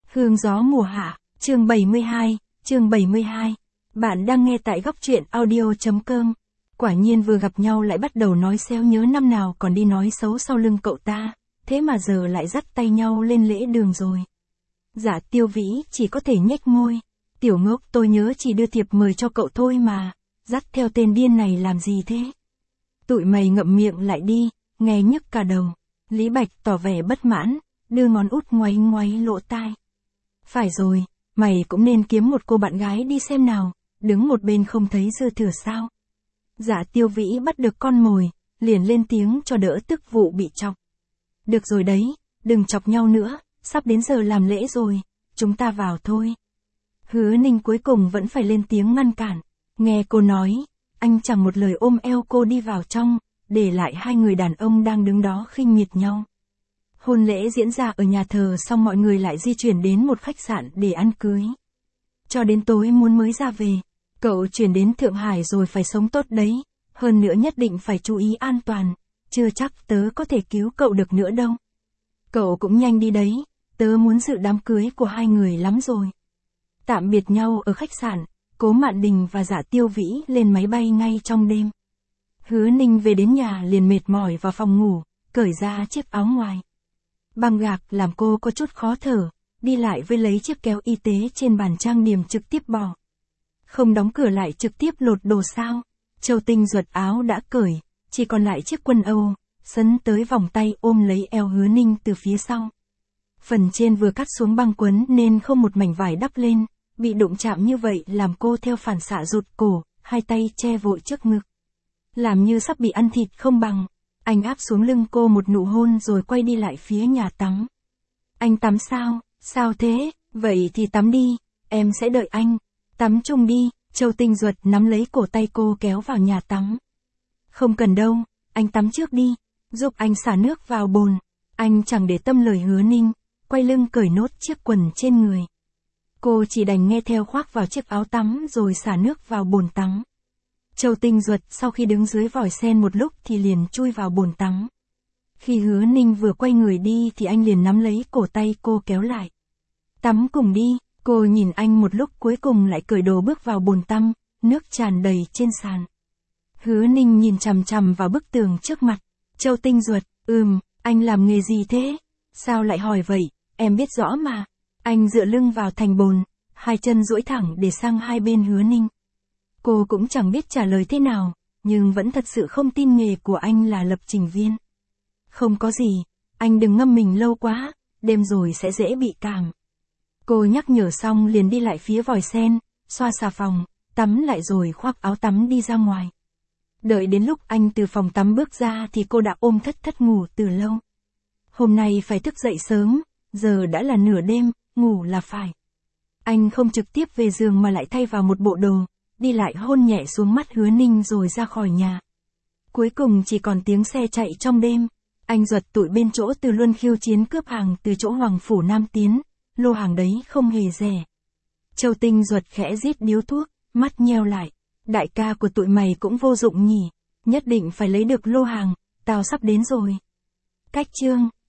Hương gió mùa hạ, chương 72. Bạn đang nghe tại góc truyện audio.com. Quả nhiên vừa gặp nhau lại bắt đầu nói xéo nhớ năm nào còn đi nói xấu sau lưng cậu ta, thế mà giờ lại dắt tay nhau lên lễ đường rồi. Dạ Tiêu Vĩ chỉ có thể nhếch môi. Tiểu ngốc, tôi nhớ chỉ đưa thiệp mời cho cậu thôi mà, dắt theo tên điên này làm gì thế? Tụi mày ngậm miệng lại đi, nghe nhức cả đầu. Lý Bạch tỏ vẻ bất mãn, đưa ngón út ngoáy ngoáy lỗ tai. Phải rồi, mày cũng nên kiếm một cô bạn gái đi xem nào, đứng một bên không thấy dư thừa sao. Dạ Tiêu Vĩ bắt được con mồi, liền lên tiếng cho đỡ tức vụ bị chọc. Được rồi đấy, đừng chọc nhau nữa, sắp đến giờ làm lễ rồi, chúng ta vào thôi. Hứa Ninh cuối cùng vẫn phải lên tiếng ngăn cản. Nghe cô nói, anh chẳng một lời ôm eo cô đi vào trong, để lại hai người đàn ông đang đứng đó khinh miệt nhau. Hôn lễ diễn ra ở nhà thờ xong mọi người lại di chuyển đến một khách sạn để ăn cưới. Cho đến tối muốn mới ra về. Cậu chuyển đến Thượng Hải rồi phải sống tốt đấy, hơn nữa nhất định phải chú ý an toàn, chưa chắc tớ có thể cứu cậu được nữa đâu. Cậu cũng nhanh đi đấy, tớ muốn dự đám cưới của hai người lắm rồi. Tạm biệt nhau ở khách sạn, Cố Mạn Đình và Dạ Tiêu Vĩ lên máy bay ngay trong đêm. Hứa Ninh về đến nhà liền mệt mỏi vào phòng ngủ, cởi ra chiếc áo ngoài. Băng gạc làm cô có chút khó thở, đi lại với lấy chiếc kéo y tế trên bàn trang điểm trực tiếp bỏ. Không đóng cửa lại trực tiếp lột đồ sao? Châu Tinh Duật áo đã cởi, chỉ còn lại chiếc quần Âu, sấn tới vòng tay ôm lấy eo Hứa Ninh từ phía sau. Phần trên vừa cắt xuống băng quấn nên không một mảnh vải đắp lên, bị đụng chạm như vậy làm cô theo phản xạ rụt cổ, hai tay che vội trước ngực. Làm như sắp bị ăn thịt không bằng. Anh áp xuống lưng cô một nụ hôn rồi quay đi lại phía nhà tắm. Anh tắm sao? Sao thế? Vậy thì tắm đi, em sẽ đợi anh. Tắm chung đi, Châu Tinh Duật nắm lấy cổ tay cô kéo vào nhà tắm. Không cần đâu, anh tắm trước đi, giúp anh xả nước vào bồn. Anh chẳng để tâm lời Hứa Ninh, quay lưng cởi nốt chiếc quần trên người. Cô chỉ đành nghe theo khoác vào chiếc áo tắm rồi xả nước vào bồn tắm. Châu Tinh Duật sau khi đứng dưới vòi sen một lúc thì liền chui vào bồn tắm. Khi Hứa Ninh vừa quay người đi thì anh liền nắm lấy cổ tay cô kéo lại. Tắm cùng đi, cô nhìn anh một lúc cuối cùng lại cởi đồ bước vào bồn tắm, nước tràn đầy trên sàn. Hứa Ninh nhìn chằm chằm vào bức tường trước mặt. Châu Tinh Duật, anh làm nghề gì thế? Sao lại hỏi vậy, em biết rõ mà. Anh dựa lưng vào thành bồn, hai chân duỗi thẳng để sang hai bên Hứa Ninh. Cô cũng chẳng biết trả lời thế nào, nhưng vẫn thật sự không tin nghề của anh là lập trình viên. Không có gì, anh đừng ngâm mình lâu quá, đêm rồi sẽ dễ bị cảm. Cô nhắc nhở xong liền đi lại phía vòi sen, xoa xà phòng, tắm lại rồi khoác áo tắm đi ra ngoài. Đợi đến lúc anh từ phòng tắm bước ra thì cô đã ôm thất ngủ từ lâu. Hôm nay phải thức dậy sớm, giờ đã là nửa đêm, ngủ là phải. Anh không trực tiếp về giường mà lại thay vào một bộ đồ, đi lại hôn nhẹ xuống mắt Hứa Ninh rồi ra khỏi nhà. Cuối cùng chỉ còn tiếng xe chạy trong đêm. Anh Duật tụi bên chỗ Từ Luân khiêu chiến cướp hàng từ chỗ Hoàng Phủ Nam tiến, lô hàng đấy không hề rẻ. Châu Tinh Duật khẽ rít điếu thuốc, mắt nheo lại. Đại ca của tụi mày cũng vô dụng nhỉ, nhất định phải lấy được lô hàng, tao sắp đến rồi. Cách chương